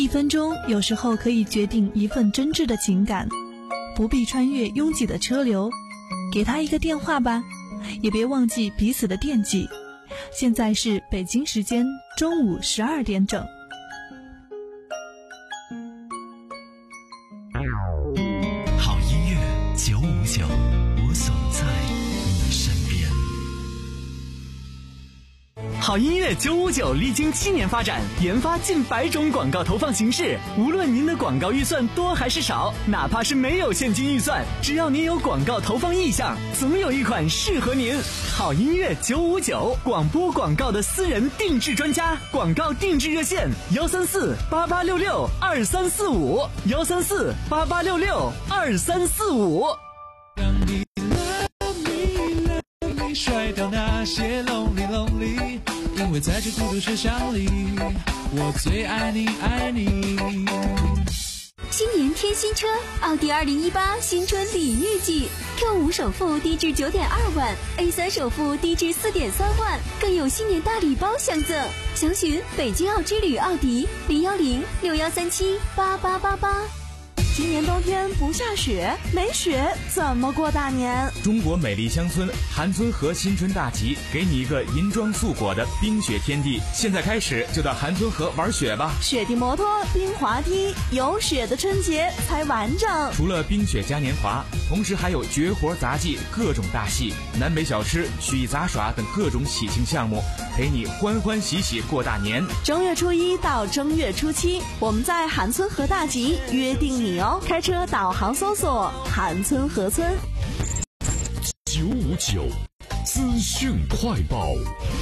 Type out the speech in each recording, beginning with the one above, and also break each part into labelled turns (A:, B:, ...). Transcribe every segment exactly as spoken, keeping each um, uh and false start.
A: 分钟有时候可以决定一份真挚的情感，不必穿越拥挤的车流，给他一个电话吧，也别忘记彼此的惦记。现在是北京时间中午十二点整。
B: 好音乐九五九，我总在你身边。好音乐九五九历经七年发展，研发近百种广告投放形式。无论您的广告预算多还是少，哪怕是没有现金预算，只要您有广告投放意向，总有一款适合您。好音乐九五九，广播广告的私人定制专家，广告定制热线幺三四八八六六二三四五幺三四八八六六二三四五。
C: 让你 love me love me， 甩掉那些 lonely lonely， 因为在这孤独学校里，我最爱你爱你。
D: 新年添新车，奥迪二零一八新春礼遇季 ，Q 五首付低至九点二万 ，A 三首付低至四点三万，更有新年大礼包相赠。详询北京奥之旅奥迪零幺零六幺三七八八八八。
E: 今年冬天不下雪，没雪怎么过大年？
F: 中国美丽乡村韩村河新春大集，给你一个银装素裹的冰雪天地。现在开始就到韩村河玩雪吧！
E: 雪地摩托、冰滑梯，有雪的春节才完整。
F: 除了冰雪嘉年华，同时还有绝活杂技、各种大戏、南北小吃、曲艺杂耍等各种喜庆项目，陪你欢欢喜喜过大年。
E: 正月初一到正月初七，我们在韩村河大集约定你哦。开车导航搜索韩村河村。
G: 九五九资讯快报。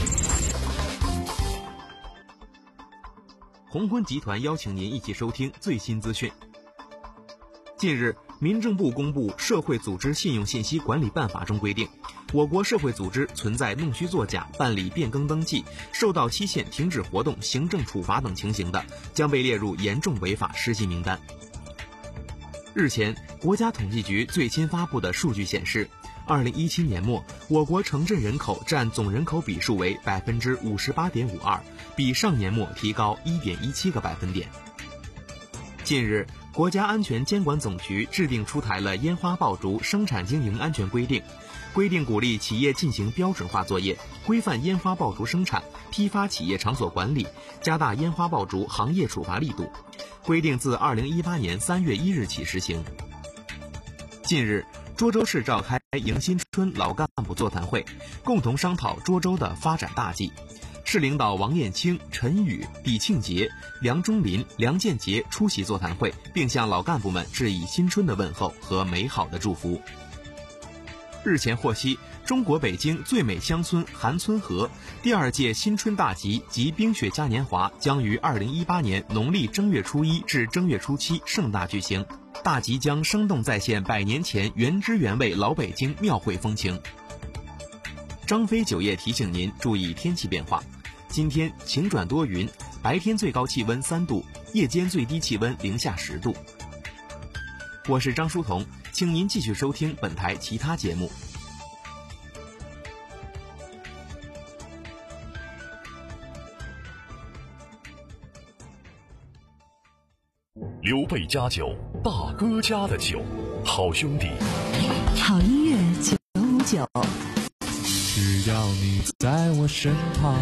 H: 鸿鹄集团邀请您一起收听最新资讯。近日，民政部公布《社会组织信用信息管理办法》中规定，我国社会组织存在弄虚作假、办理变更登记、受到期限停止活动、行政处罚等情形的，将被列入严重违法失信名单。日前，国家统计局最新发布的数据显示，二零一七年末，我国城镇人口占总人口比数为百分之五十八点五二，比上年末提高一点一七个百分点。近日，国家安全监管总局制定出台了烟花爆竹生产经营安全规定，规定鼓励企业进行标准化作业，规范烟花爆竹生产、批发企业场所管理，加大烟花爆竹行业处罚力度。规定自二零一八年三月一日起实行。近日，涿州市召开迎新春老干部座谈会，共同商讨涿州的发展大计。市领导王艳清、陈宇、李庆杰、梁忠林、梁建杰出席座谈会，并向老干部们致以新春的问候和美好的祝福。日前获悉，中国北京最美乡村韩村河第二届新春大集及冰雪嘉年华将于二零一八年农历正月初一至正月初七盛大举行。大集将生动再现百年前原汁原味老北京庙会风情。张飞酒业提醒您注意天气变化，今天晴转多云，白天最高气温三度，夜间最低气温零下十度。我是张书彤，请您继续收听本台其他节目。
G: 刘备家酒，大哥家的酒，好兄弟。
A: 好音乐九五九，
C: 只要你在我身旁。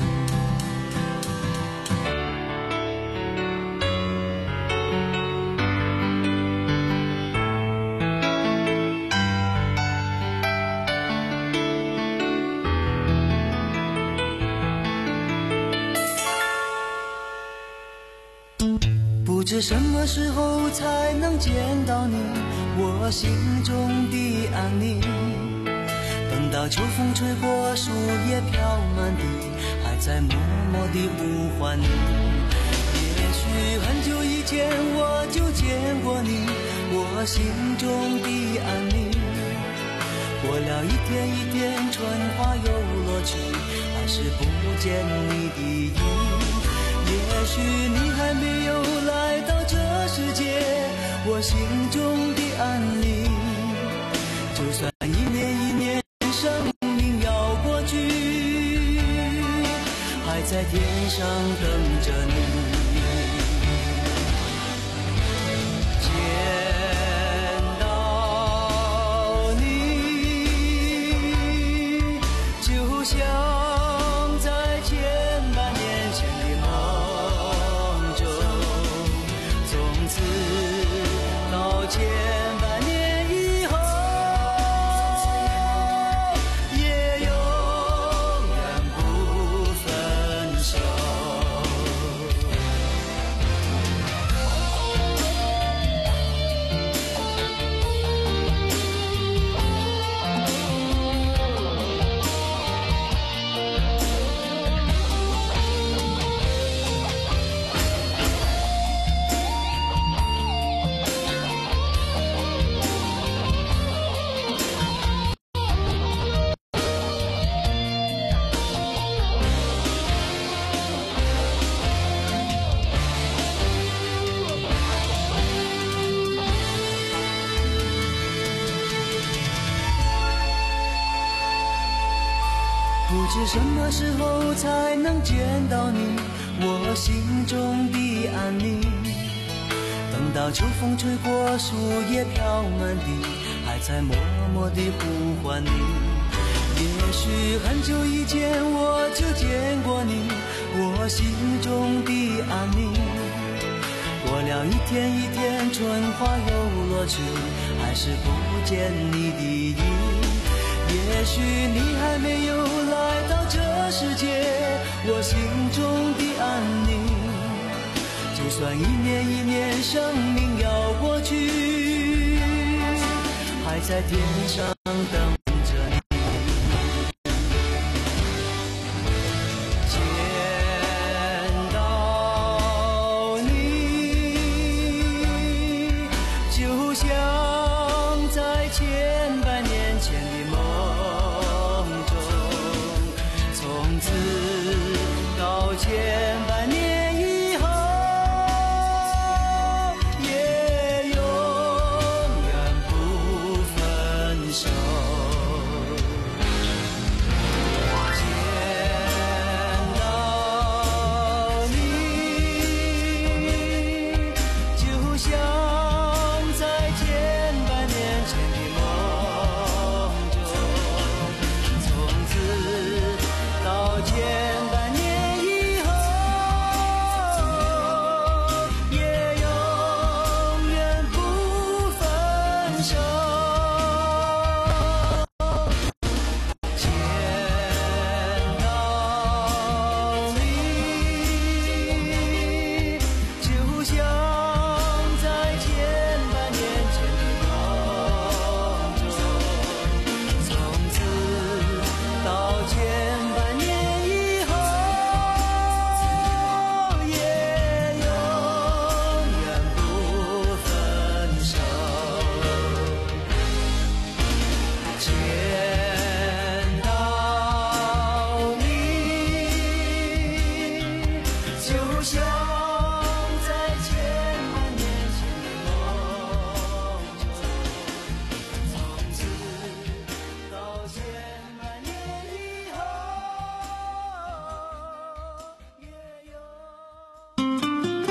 I: 不知什么时候才能见到你，我心中的安宁。等到秋风吹过，树叶飘满地，还在默默地呼唤你。也许很久以前我就见过你，我心中的安宁。过了一天一天，春花又落去，还是不见你的影。也许你还没有来到这世界，我心中的安宁。就算一年一年生命要过去，还在天上等着你。 知什么时候才能见到你，我心中的安宁。等到秋风吹过，树叶飘满地，还在默默地呼唤你。也许很久以前我就见过你，我心中的安宁。过了一天一天，春花又落去，还是不见你的影。也许你还没有来到这世界，我心中的安宁。就算一年一年生命要过去，还在天上等着你。见到你，就像在千百年前的梦中，从此到千百年以后，也永远不分手。见到你，就像在千百年前的梦中，从此到千百年以后，也永远不分手。见到你，就像在千百年前的梦中，从此到千百年以后，也永远不分手。见到你，就像在千百年前的梦中，从此到千百年以后，也永。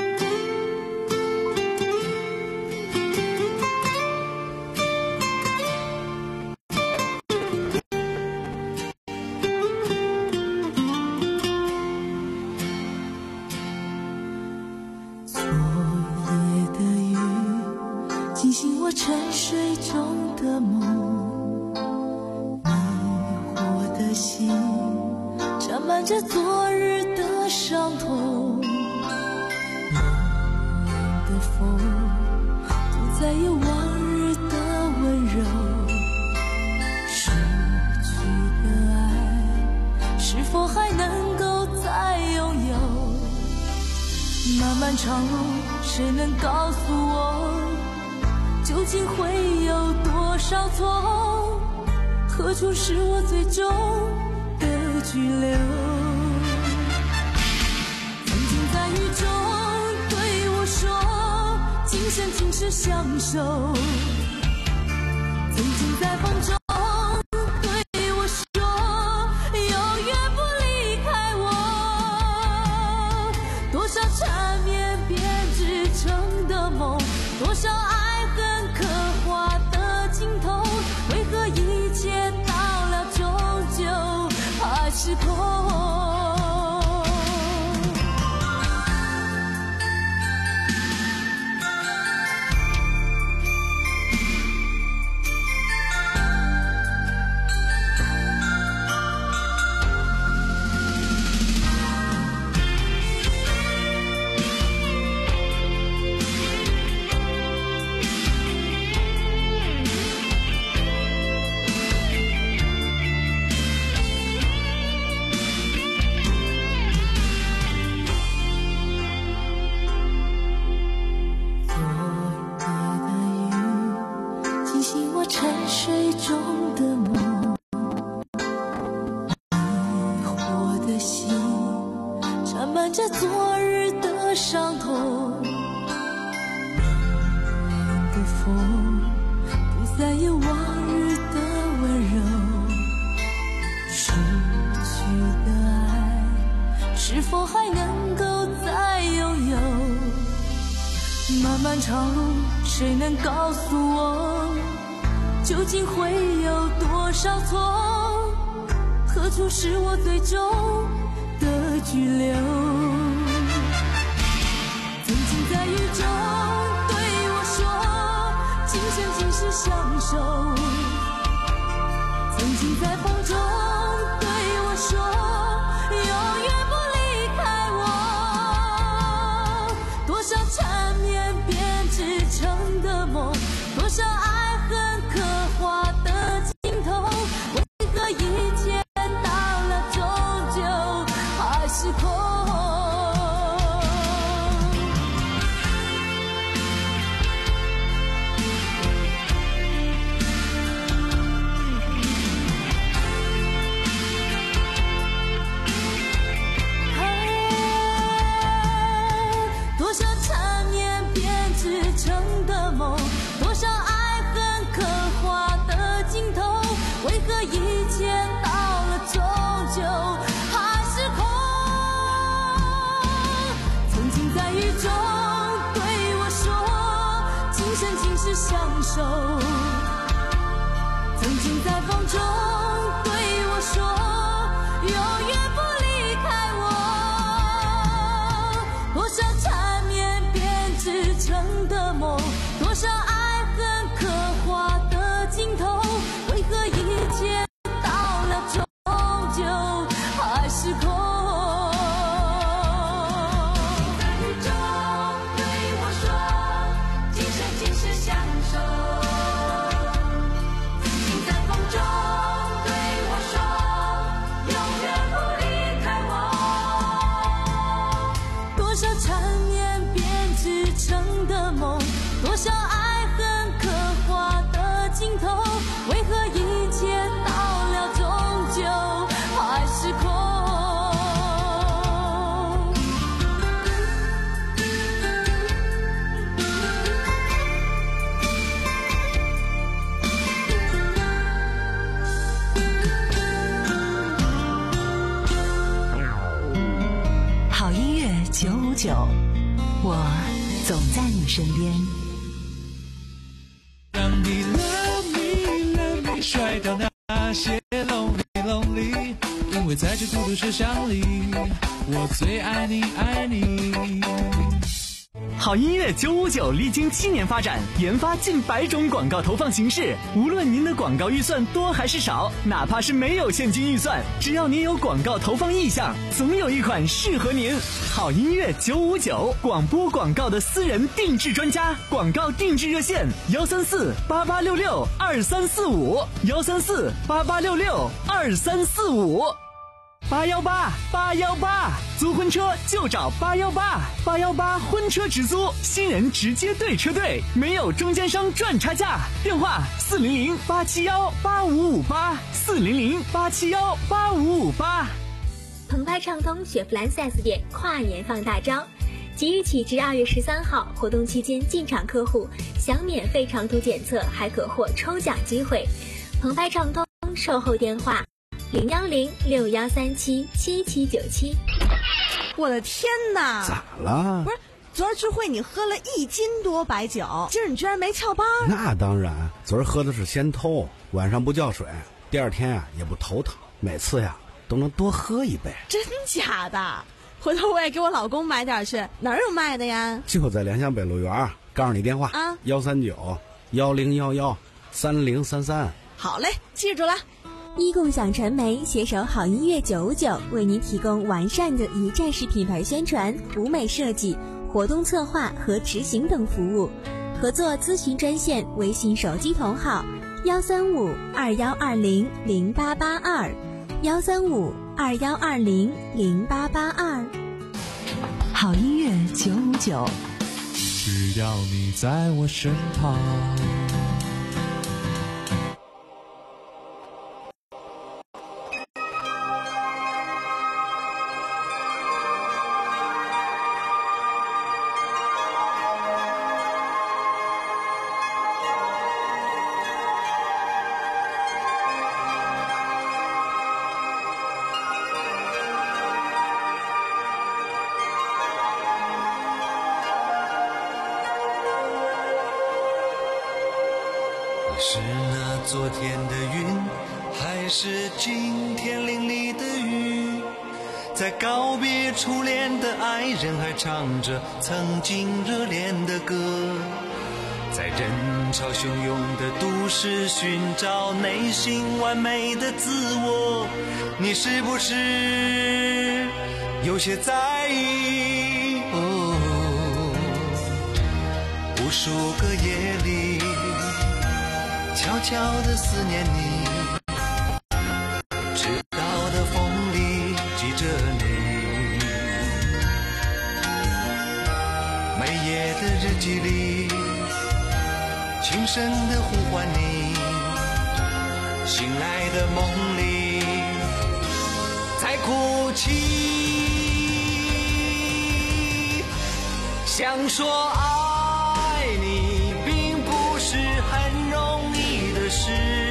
J: 昨夜的雨惊醒我沉睡中的梦，迷惑的心沾满着昨日的伤痛，冷冷的风不再有往日的温柔，失去的爱是否还能够再拥有？漫漫长路，谁能告诉我，究竟会有多少错？何处是我最终的居留？曾经在雨中对我说，今生今世相守。曾经在风中对我说，永远不离开我。多少缠绵编织成的梦，多少爱恨刻画的镜头，为何一切到了终究还是空？着昨日的伤痛，冷冷的风不再有往日的温柔，失去是否还能够再拥有？漫漫长路，谁能告诉我，究竟会有多少错？何处是我最终的居留？曾经在雨中对我说，今生今世相守。曾经在风中对我说，永远不离开我。多少缠绵编织成的梦，多少爱恨刻画的镜头，为何一切到了终究还是空？相守，曾经在风中对我说，永远不离开我。多少缠绵编织成的梦，多少爱恨刻画的镜头，为何一切到了终究还是空？多少爱恨刻画的镜头，为何一切到了终究还是空？
A: 好音乐九五九，我总在你身边。
C: 让你 love me love me 甩掉那些 lonely lonely， 因为在这孤独车厢里，我最爱你爱你。
B: 好音乐九五九历经七年发展，研发近百种广告投放形式。无论您的广告预算多还是少，哪怕是没有现金预算，只要您有广告投放意向，总有一款适合您。好音乐九五九，广播广告的私人定制专家，广告定制热线：幺三四八八六六二三四五，幺三四八八六六二三四五。八幺八八幺八，租婚车就找八幺八，八幺八婚车直租，新人直接对车队，没有中间商赚差价。电话四零零八七幺八五五八，四零零八七幺八五五八。
D: 澎湃畅通雪佛兰 四 S 店跨年放大招，即日起至二月十三号，活动期间进场客户享免费长途检测，还可获抽奖机会。澎湃畅通售后电话零幺零六幺三七七七九七。
E: 我的天哪！
K: 咋了？
E: 不是，昨儿聚会你喝了一斤多白酒，今儿你居然没翘班？
K: 那当然，昨儿喝的是先偷，晚上不叫水，第二天呀、啊、也不头疼，每次呀都能多喝一杯。
E: 真假的？回头我也给我老公买点去，哪儿有卖的呀？
K: 就在联想北路园，告诉你电话啊，幺三九幺零幺幺三零三三。
E: 好嘞，记住了。
D: 一共享传媒携手好音乐九五九，为您提供完善的一站式品牌宣传、舞美设计、活动策划和执行等服务。合作咨询专线：微信手机同号幺三五二幺二零零八八二，幺三五二幺二零零八八二。
A: 好音乐九五九，
C: 只要你在我身旁。
I: 是那昨天的云，还是今天淋漓的雨？在告别初恋的爱人，还唱着曾经热恋的歌。在人潮汹涌的都市寻找内心完美的自我，你是不是有些在意？哦，无数个夜里悄悄地思念你，直到的风里记着你，每夜的日记里轻声地呼唤你，醒来的梦里在哭泣，想说爱你并不是很容易的事，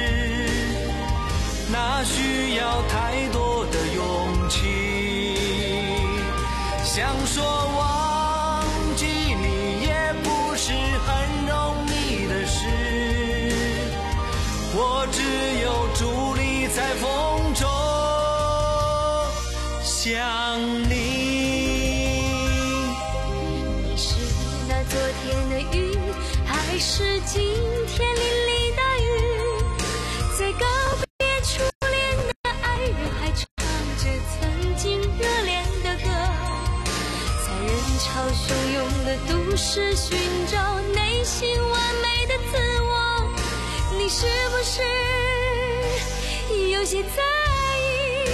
I: 那需要太多的勇气，想说忘记你也不是很容易的事，我只有伫立在风中想你。
L: 你是那昨天的云，还是今天淋漓的雨？在告别初恋的爱人，还唱着曾经热恋的歌，在人潮汹涌的都市寻找内心完美的自我，你是不是有些在意？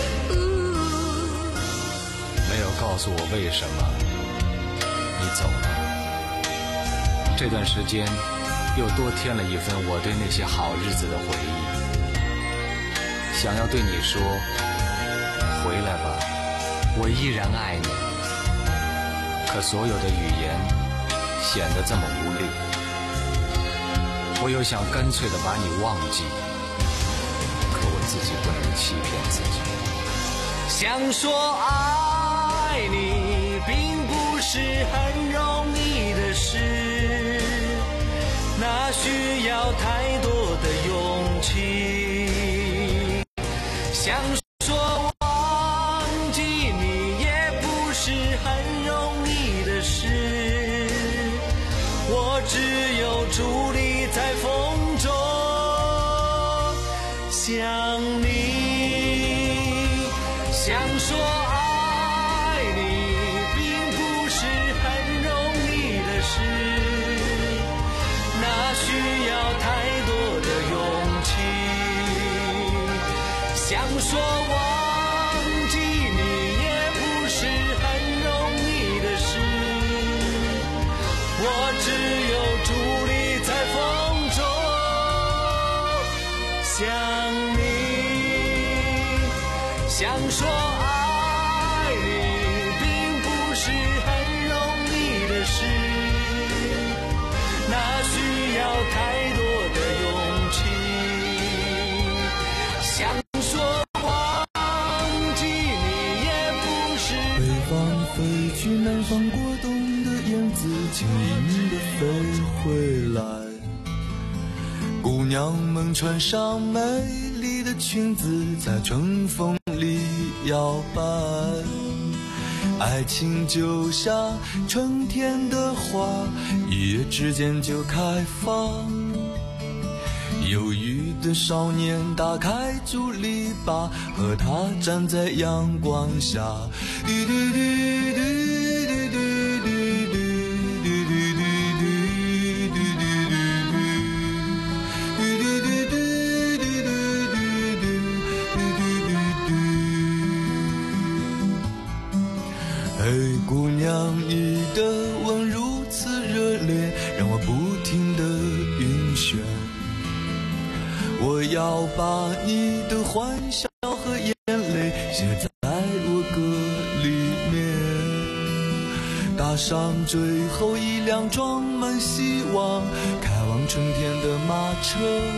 M: 没有告诉我为什么你走了，这段时间又多添了一份我对那些好日子的回忆，想要对你说回来吧，我依然爱你，可所有的语言显得这么无力，我又想干脆的把你忘记，可我自己不能欺骗自己。
I: 想说爱你并不是很容易的事，那需要太多的勇气，想说忘记你也不是很容易的事，我只有伫立在风中想你，想说爱你并不是很容易的事，那需要太多的勇气，想说忘记你也不是很容易的事，我只有伫立在风中想你，想说爱你并不是很容易的事，那需要太多的勇气，想说忘记你也不是。
C: 北方飞去南方过冬的燕子轻盈地飞回来，姑娘们穿上美丽的裙子在春风里摇摆，爱情就像春天的花，一夜之间就开放，忧郁的少年打开竹篱笆，和他站在阳光下，滴滴滴滴嘿，姑娘，你的吻如此热烈，让我不停地晕眩。我要把你的欢笑和眼泪写在我歌里面，搭上最后一辆装满希望、开往春天的马车。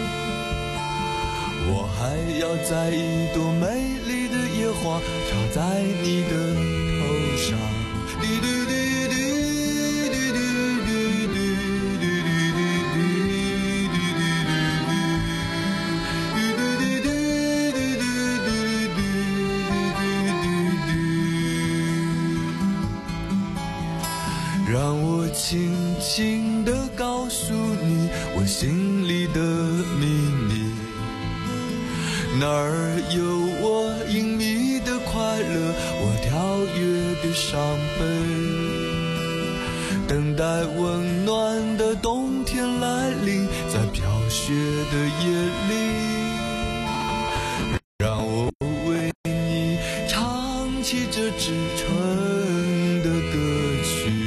C: 我还要摘一朵美丽的野花，插在你的头上。滴滴滴滴滴滴滴滴滴滴滴滴滴滴滴。 让我轻轻地告诉你我心里的秘密。哪儿有我隐秘的快乐，我跳跃的伤悲，等待温暖的冬天来临，在飘雪的夜里，让我为你唱起这支春的歌曲。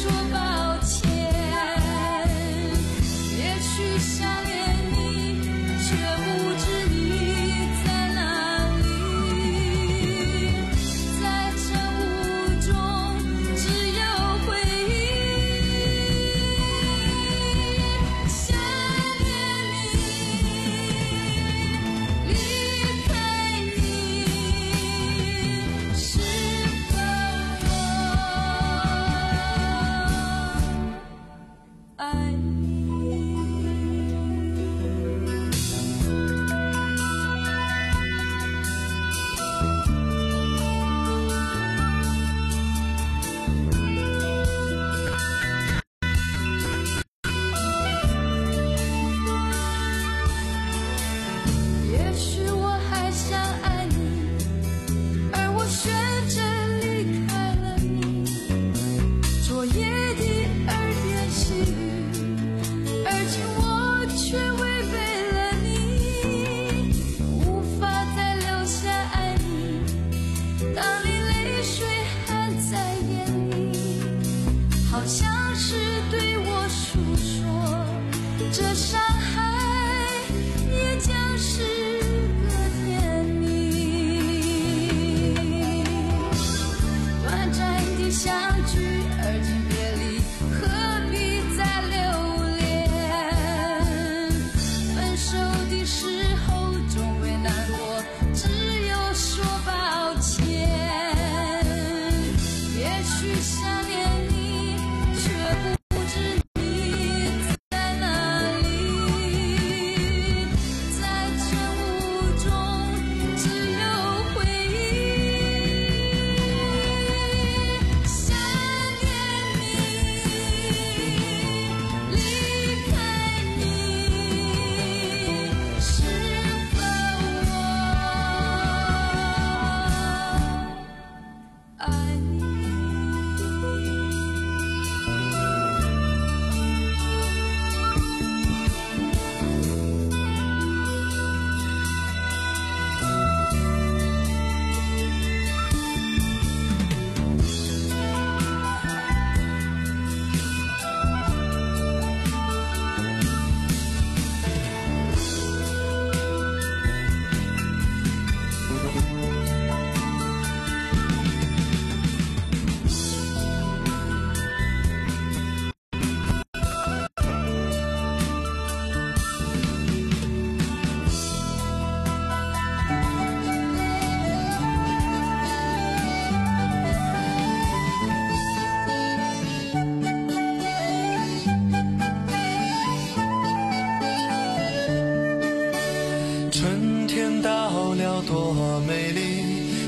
J: 想念你。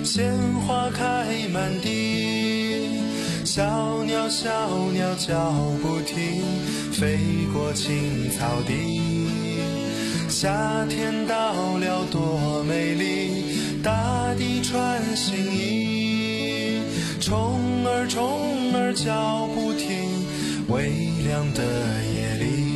C: 鲜花开满地，小鸟小鸟叫不停，飞过青草地。夏天到了多美丽，大地穿新衣，虫儿虫儿叫不停，微凉的夜里。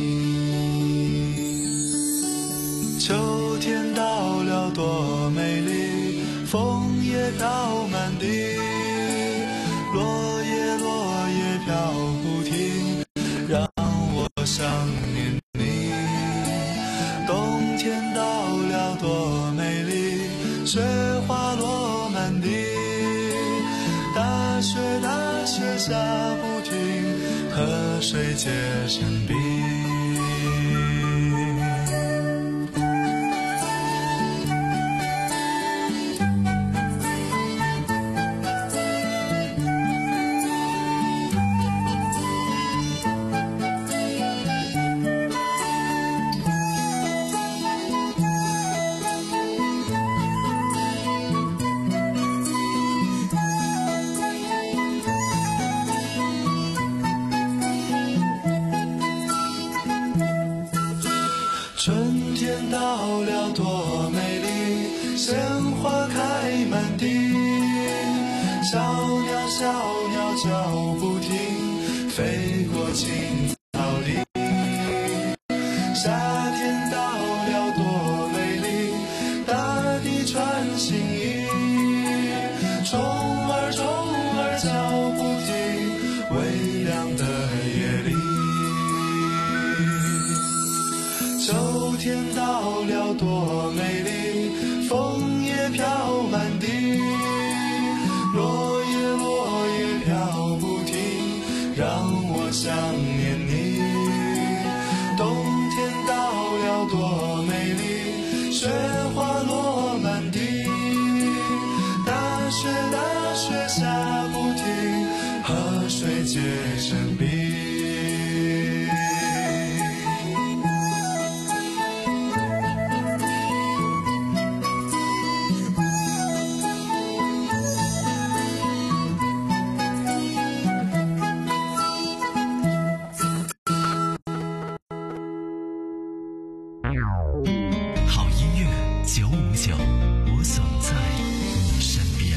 C: 秋天到了多美丽，枫叶飘满地，落叶落叶飘不停，让我想念你。冬天到了多美丽，雪花落满地，大雪大雪下不停，河水结成冰。春天到了多美丽，鲜花开满地，小鸟小鸟叫不停，飞过青草地。夏天到了多美丽，大地穿新衣，虫儿虫儿叫不停，微凉的夜里。秋天到了多美丽，枫叶飘满地，落叶落叶飘不停，让我想念你。冬天到了多美丽，雪花落满地，大雪大雪下不停，河水结成冰。
B: 好音乐九五九，我总在你身边。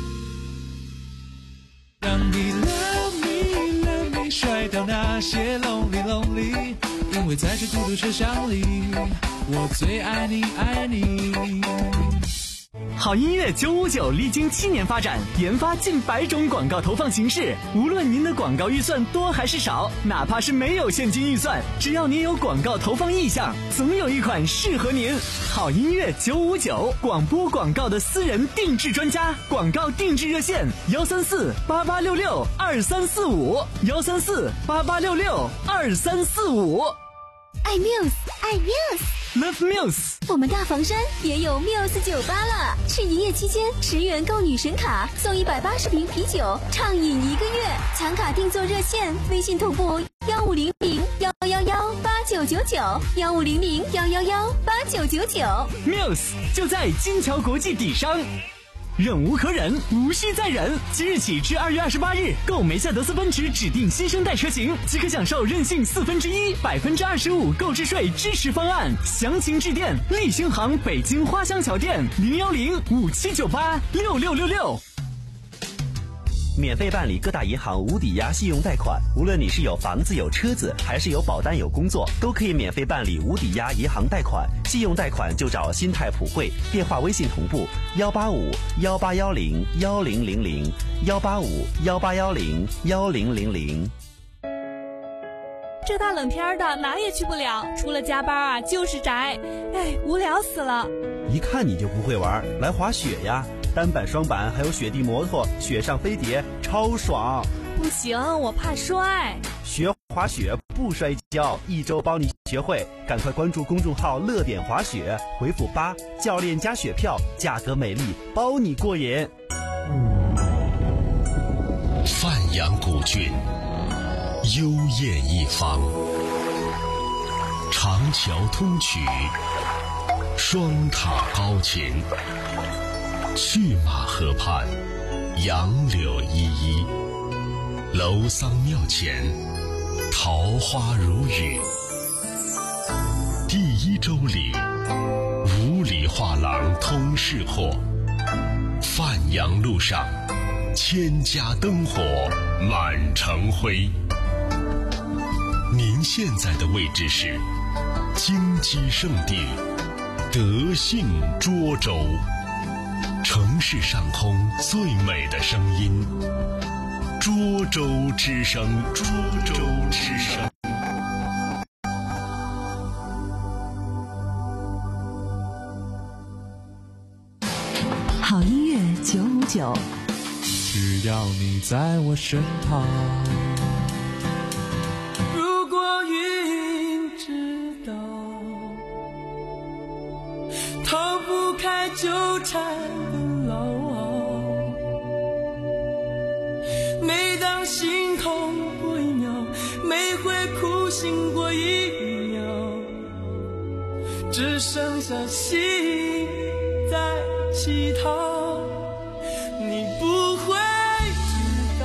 N: 让你 love me love me 甩掉那些 lonely lonely， 因为在这孤独车厢里，我最爱你爱你。
B: 好音乐九五九历经七年发展，研发近百种广告投放形式。无论您的广告预算多还是少，哪怕是没有现金预算，只要您有广告投放意向，总有一款适合您。好音乐九五九，广播广告的私人定制专家，广告定制热线幺三四八八六六二三四五幺三四八八六六二三四五。
D: 爱 Muse， 爱
B: Muse。Love Muse，
D: 我们大房山也有 Muse 酒吧了。是营业期间，十元购女神卡送一百八十瓶啤酒，畅饮一个月。抢卡定做热线，微信同步幺五零零幺幺幺八九九九幺五零零幺幺幺八九九九。
B: Muse 就在金桥国际底商。忍无可忍，无需再忍。即日起至二月二十八日，购梅赛德斯奔驰指定新生代车型，即可享受任性四分之一、百分之二十五购置税支持方案。详情致电立星行北京花乡桥店零幺零五七九八六六六六。
O: 免费办理各大银行无抵押信用贷款，无论你是有房子有车子，还是有保单有工作，都可以免费办理无抵押银行贷款。信用贷款就找新泰普惠，电话微信同步幺八五幺八幺零幺零零零幺八五幺八幺零幺零零零。
A: 这大冷天的哪也去不了，除了加班啊就是宅，哎，无聊死了。
K: 一看你就不会玩，来滑雪呀！单板、双板还有雪地摩托、雪上飞碟，超爽！
A: 不行，我怕摔。
K: 学滑雪不摔跤，一周帮你学会。赶快关注公众号“乐点滑雪”，回复八，教练加雪票，价格美丽，包你过瘾。
G: 范阳古郡，幽艳一方，长桥通衢，双塔高琴。 去马河畔，杨柳依依，楼桑庙前，桃花如雨。第一周里，五里画廊通市货，范阳路上，千家灯火满城辉。您现在的位置是金鸡圣地德信涿州，城市上空最美的声音，涿州之声，涿州之声。
A: 好音乐九五九，
N: 只要你在我身旁。
P: 如果云知道逃不开纠缠的牢，每当心痛过一秒，每回哭醒过一秒，只剩下心在乞讨。你不会知道，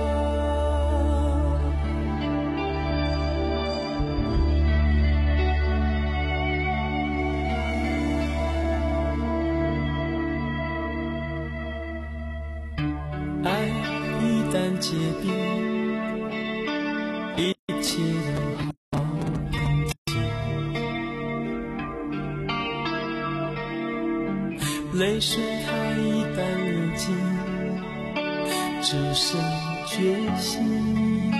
P: 爱一旦结冰，一切都好平静，泪水它一旦流尽，只剩决心，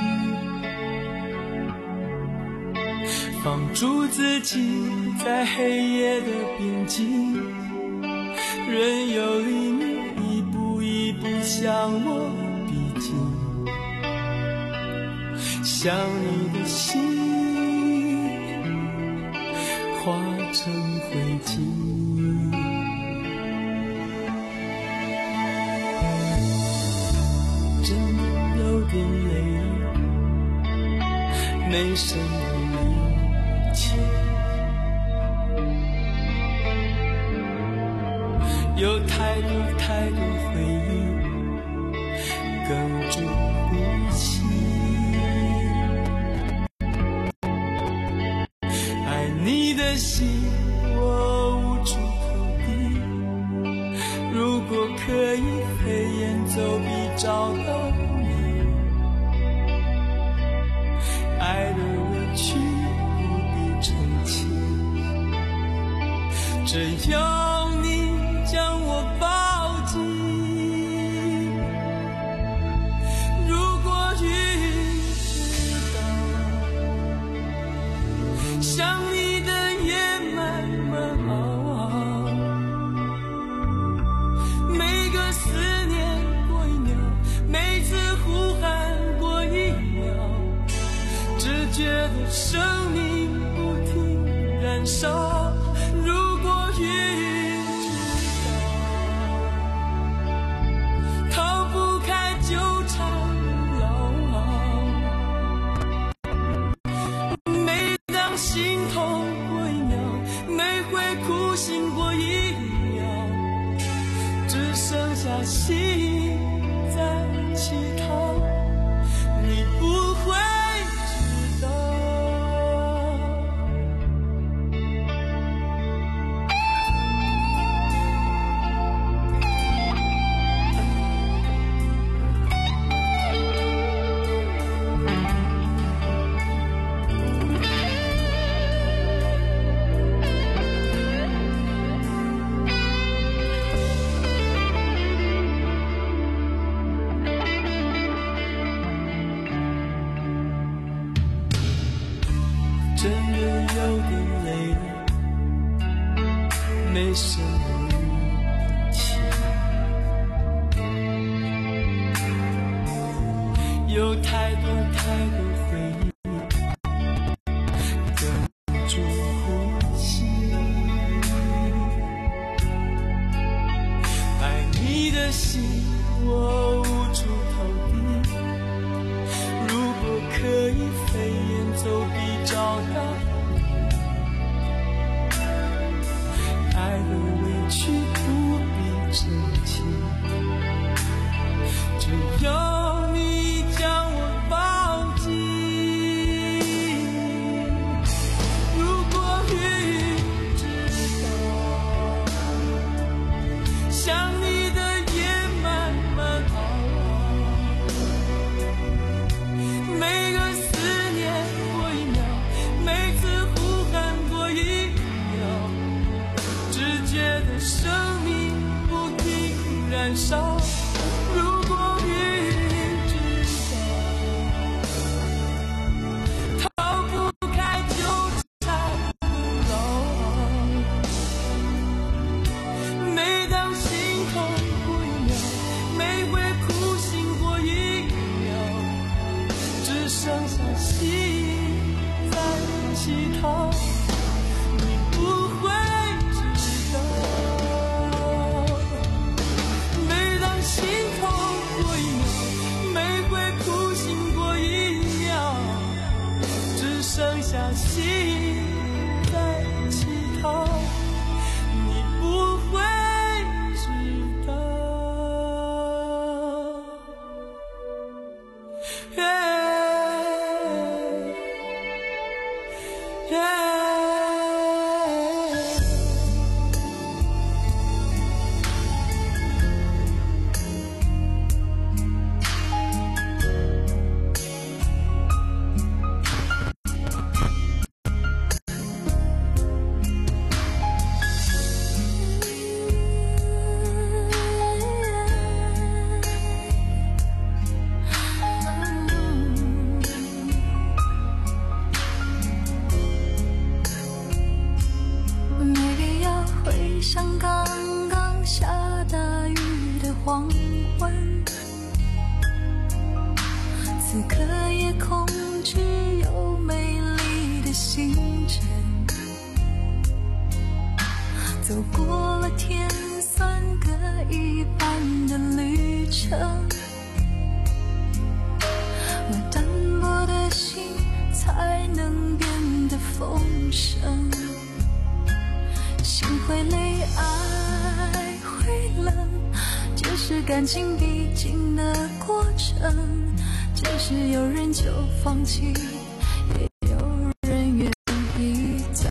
P: 放逐自己在黑夜的边境，任由黎明一步一步向我逼近，想你的心化成灰烬。点泪没什么力气，有太多太多回忆哽住呼吸，爱你的心我无处可避，如果可以黑眼走比找到爱的委屈不必澄清，只要你将我抱紧。如果云知道想你的夜慢慢熬，每个思念过一秒，每次呼喊过一秒，只觉得生命不停燃烧。如果云知道逃不开纠缠牢，每当心痛过一秒，每回哭醒过一秒，只剩下心在乞讨。你不会真的有点累了，没什么力气，有太多太多回忆哽住呼吸，爱你的心我无处逃避，如果可以飞檐走壁找到爱的委屈不必珍生命不停燃烧。如果你知道逃不开纠缠不牢，每当心痛过一秒，每回苦醒过一秒，只剩下心在乞讨。剩下心在乞讨，你不会知道。Yeah, yeah.
J: 此刻夜空只有美丽的星辰，走过了甜酸各一半的旅程，我单薄的心才能变得丰盛，心会累，爱会冷，这是感情必经的过程，即使有人就放弃，也有人愿意再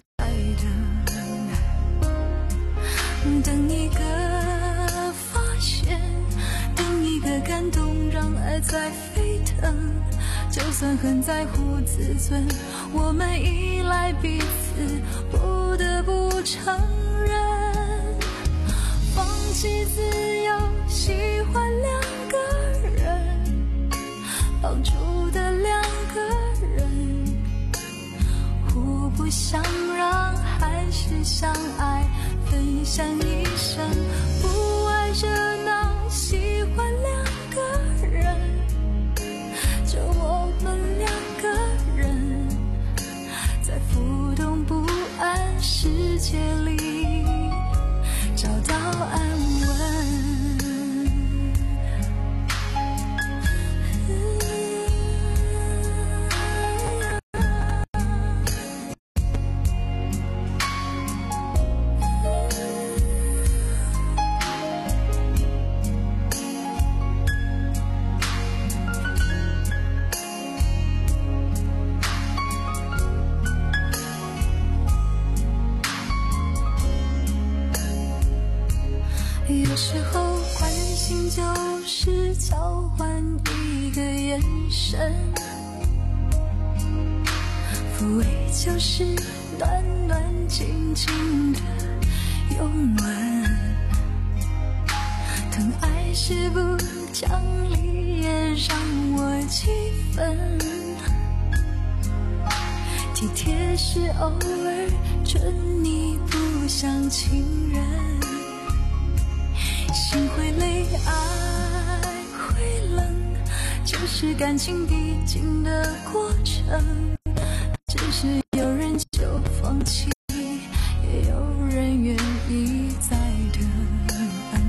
J: 等，等一个发现，等一个感动，让爱在沸腾，就算很在乎自尊，我们依赖彼此，不得不承认，放弃自由，喜欢两个人，绑住的两个人，互不相让，还是相爱，分享一生，不爱热闹，喜欢两个人，就我们两个人，在浮动不安世界里找到安稳。有时候关心就是交换一个眼神，抚慰就是暖暖静静的拥吻，疼爱是不讲理也让我气愤，体贴是偶尔准你不像情人，心会累，爱会冷，就是感情必经的过程，只是有人就放弃，也有人愿意再等，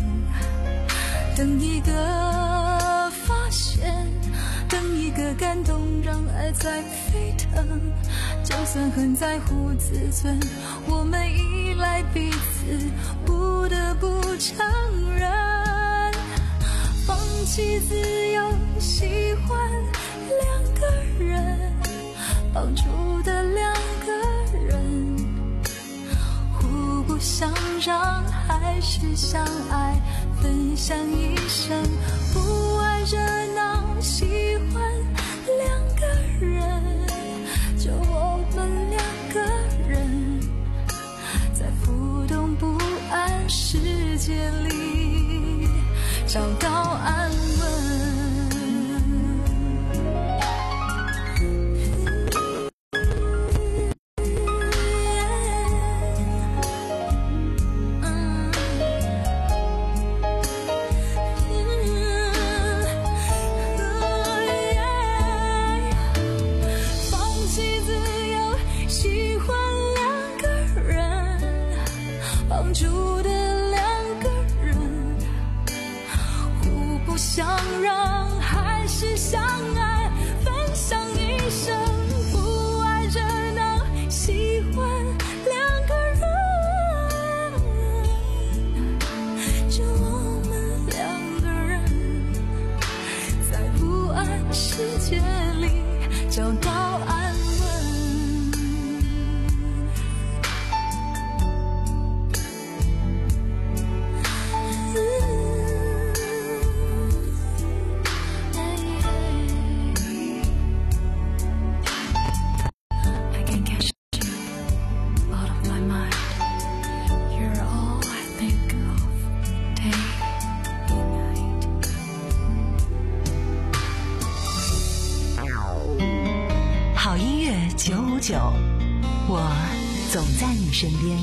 J: 等一个发现，等一个感动，让爱在沸腾，就算很在乎自尊，我们依赖彼此，不得不承认，放弃自由，喜欢两个人，绑住的两个人，互不相让，还是相爱，分享一生，不爱热闹，喜欢两个人，就我们两个人，在浮动不安
L: 世界里找到安稳。
A: 九，我总在你身边。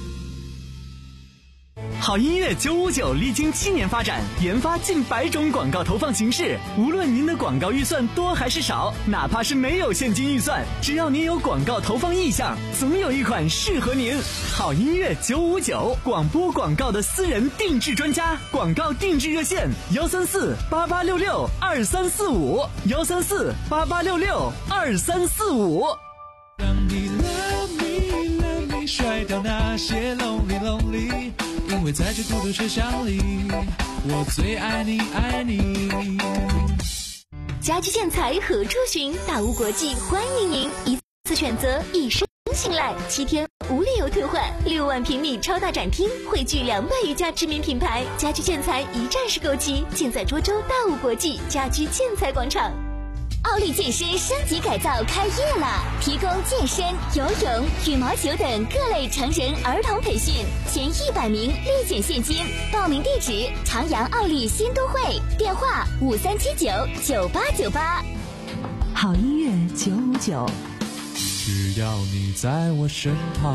B: 好音乐九五九历经七年发展，研发近百种广告投放形式。无论您的广告预算多还是少，哪怕是没有现金预算，只要您有广告投放意向，总有一款适合您。好音乐九五九，广播广告的私人定制专家，广告定制热线：幺三四八八六六二三四五，幺三四八八六六二三四五。
N: 让你 love me love me 甩掉那些 lonely lonely， 因为在这孤独车厢里，我最爱你爱你。
D: 家居建材何处寻？大屋国际欢迎您，一次选择一生信赖，七天无理由退换，六万平米超大展厅汇聚两百余家知名品牌，家居建材一站式购齐，尽在涿州大屋国际家居建材广场。奥利健身升级改造开业了，提供健身、游泳、羽毛球等各类成人儿童培训，前一百名立减现金。报名地址：长阳奥利新都会，电话五三七九九八九八。
A: 好音乐九五九，
N: 只要你在我身旁。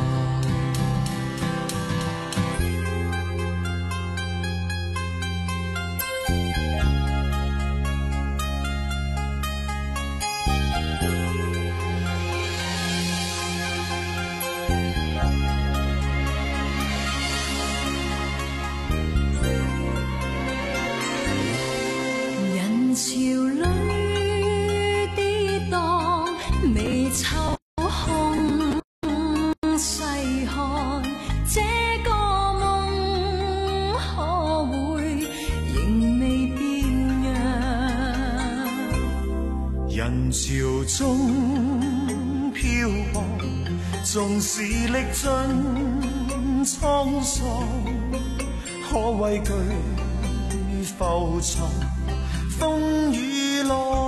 C: 人潮中漂泊，縱是歷盡滄桑，可畏懼浮沉風雨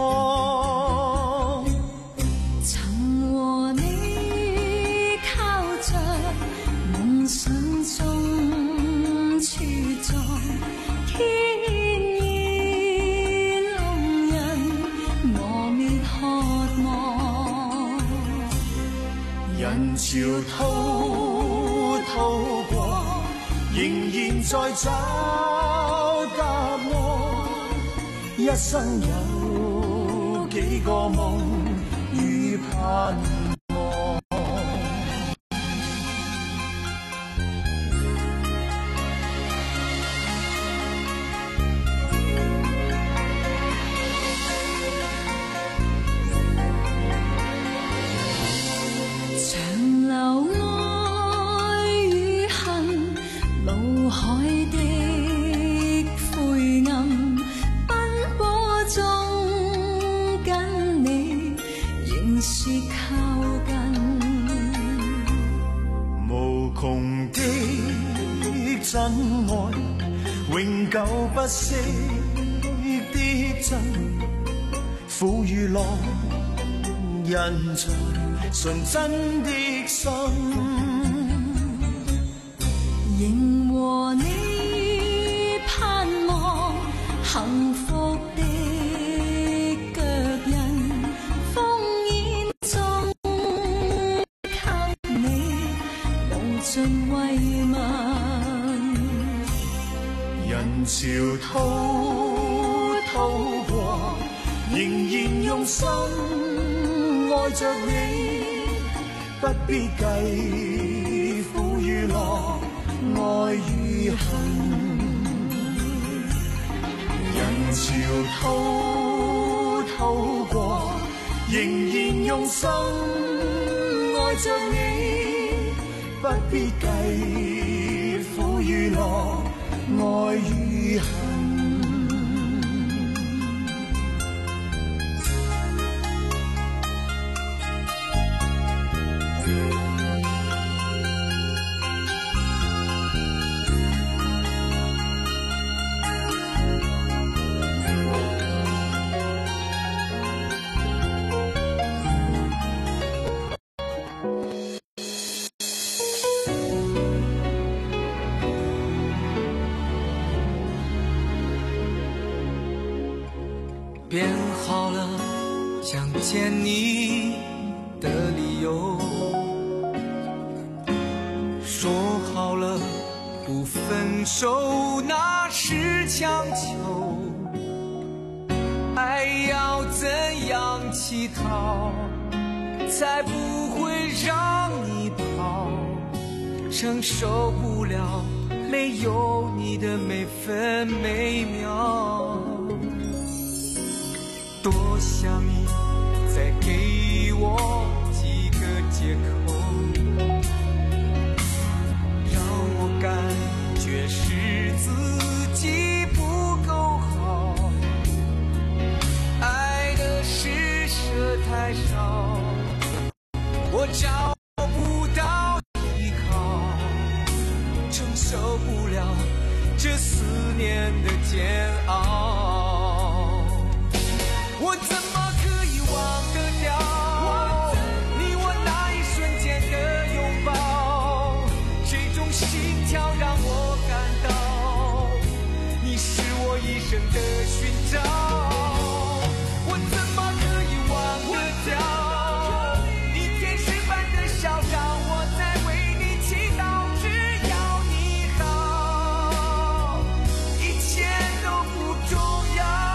C: 浪。
L: 曾和你靠着夢想中茁壯，天
C: 人潮滔滔過，仍然在找答案。一生有幾個夢與盼望。真愛永久不息的真，苦與樂印在純真的心。
L: 仍和
J: 和你盼望幸福的腳印，烽煙中給你無盡慰問。
C: 人潮滔滔過，仍然用心愛着你，不必計苦與樂，愛與恨。人潮滔滔過，仍然用心愛着你，不必計苦與樂，愛與恨。
P: 编好了想见你的理由，说好了不分手那是强求，爱要怎样乞讨才不会让你跑，承受不了没有你的每分每秒，多想你再给我几个借口，让我感觉是自己不够好，爱的施舍太少，我找不到依靠，承受不了这思念的煎熬，我怎么可以忘得掉你我那一瞬间的拥抱，这种心跳让我感到你是我一生的寻找，我怎么可以忘得掉你天使般的笑，让我在为你祈祷，只要你好，一切都不重要。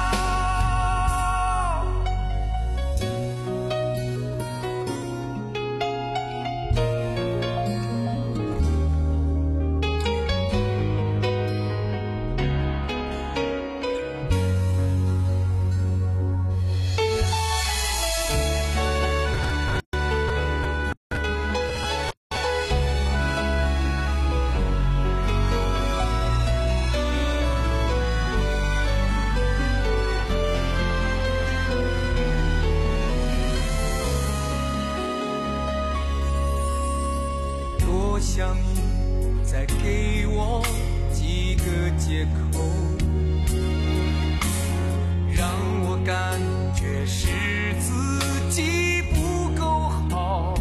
P: 多想你再给我几个借口，让我感觉是自己不够好，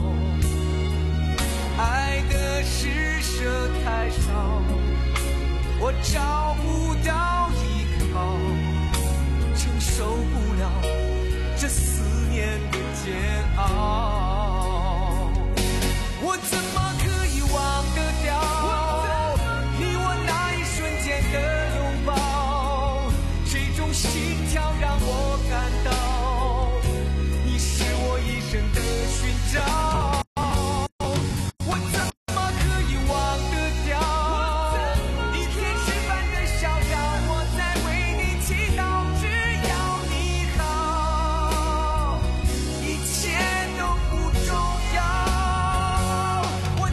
P: 爱的施舍太少，我找不到依靠，承受不了这思念的煎熬，我怎么可以忘得掉你我那一瞬间的拥抱，这种心跳让我感到你是我一生的寻找，我怎么可以忘得掉你天使般的笑，让我在为你祈祷，只要你好，一切都不重要，我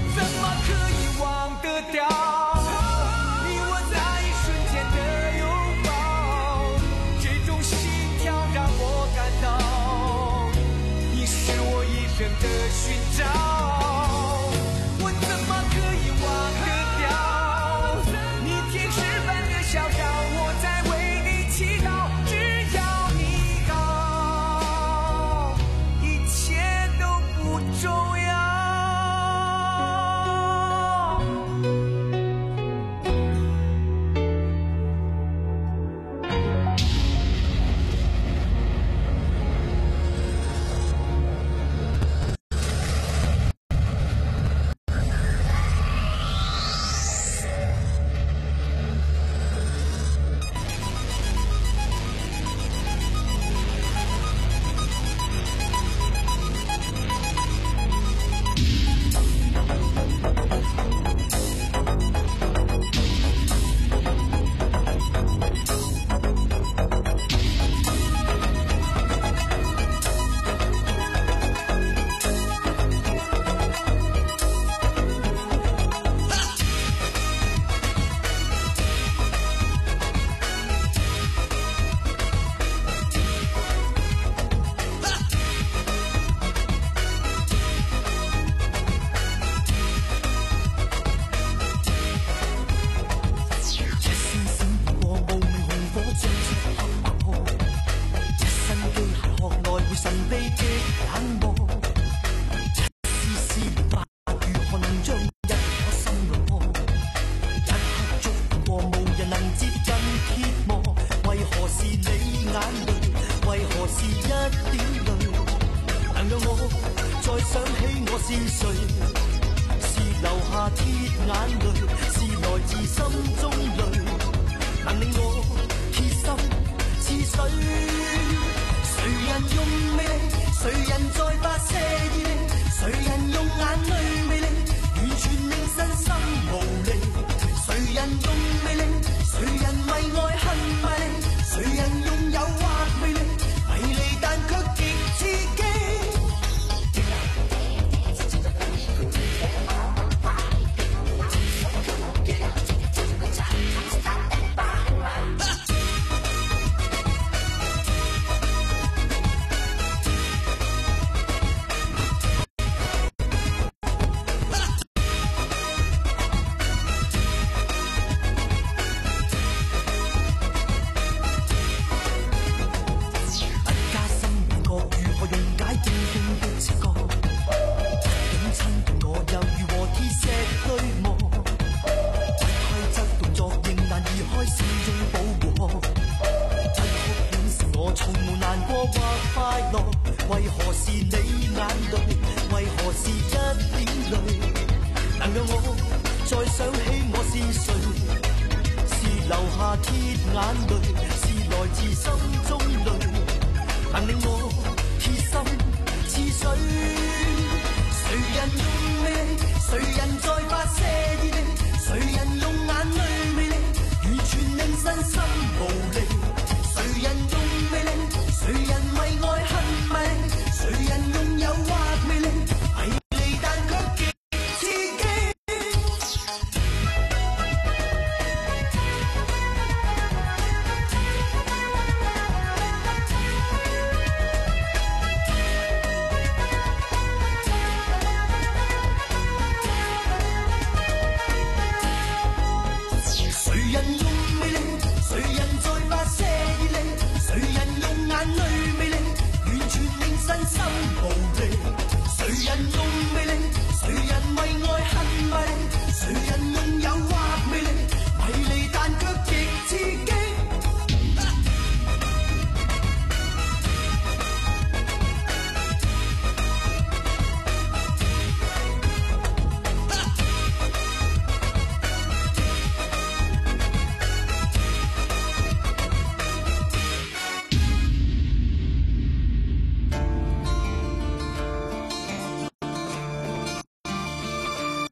C: 點淚，能讓我再想起我是誰，是流下鐵眼淚，是來自心中淚，能令我竭心似水。誰人用魅力，誰人在發射熱力，誰人用眼淚魅力，完全令身心無力。誰人用魅力，誰人為愛恨賣力，誰人用誘惑魅力，迷離但卻極刺激。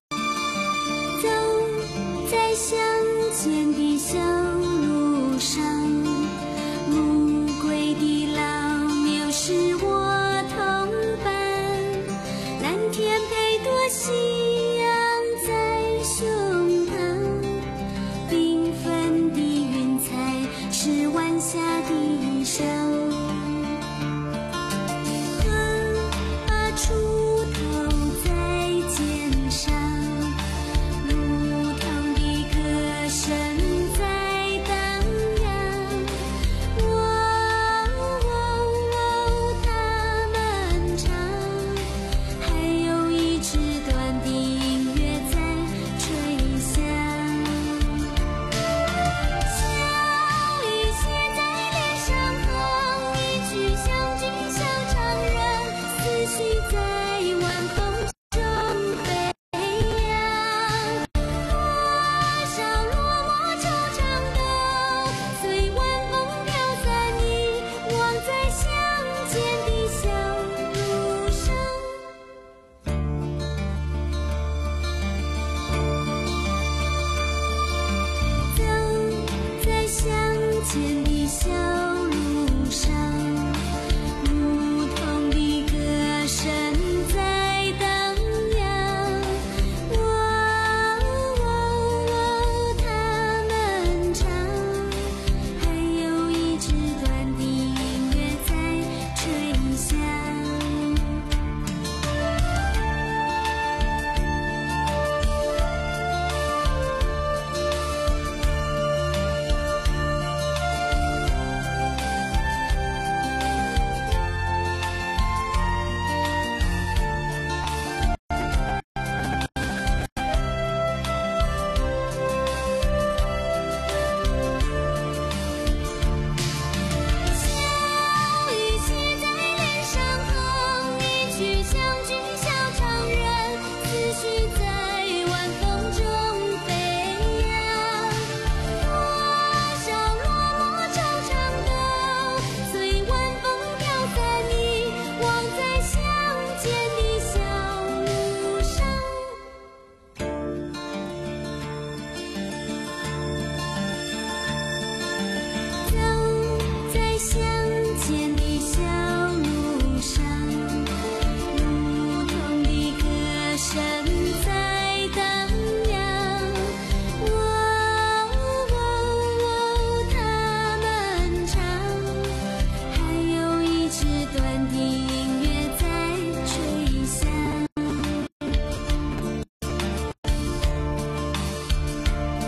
L: 相见的小路上。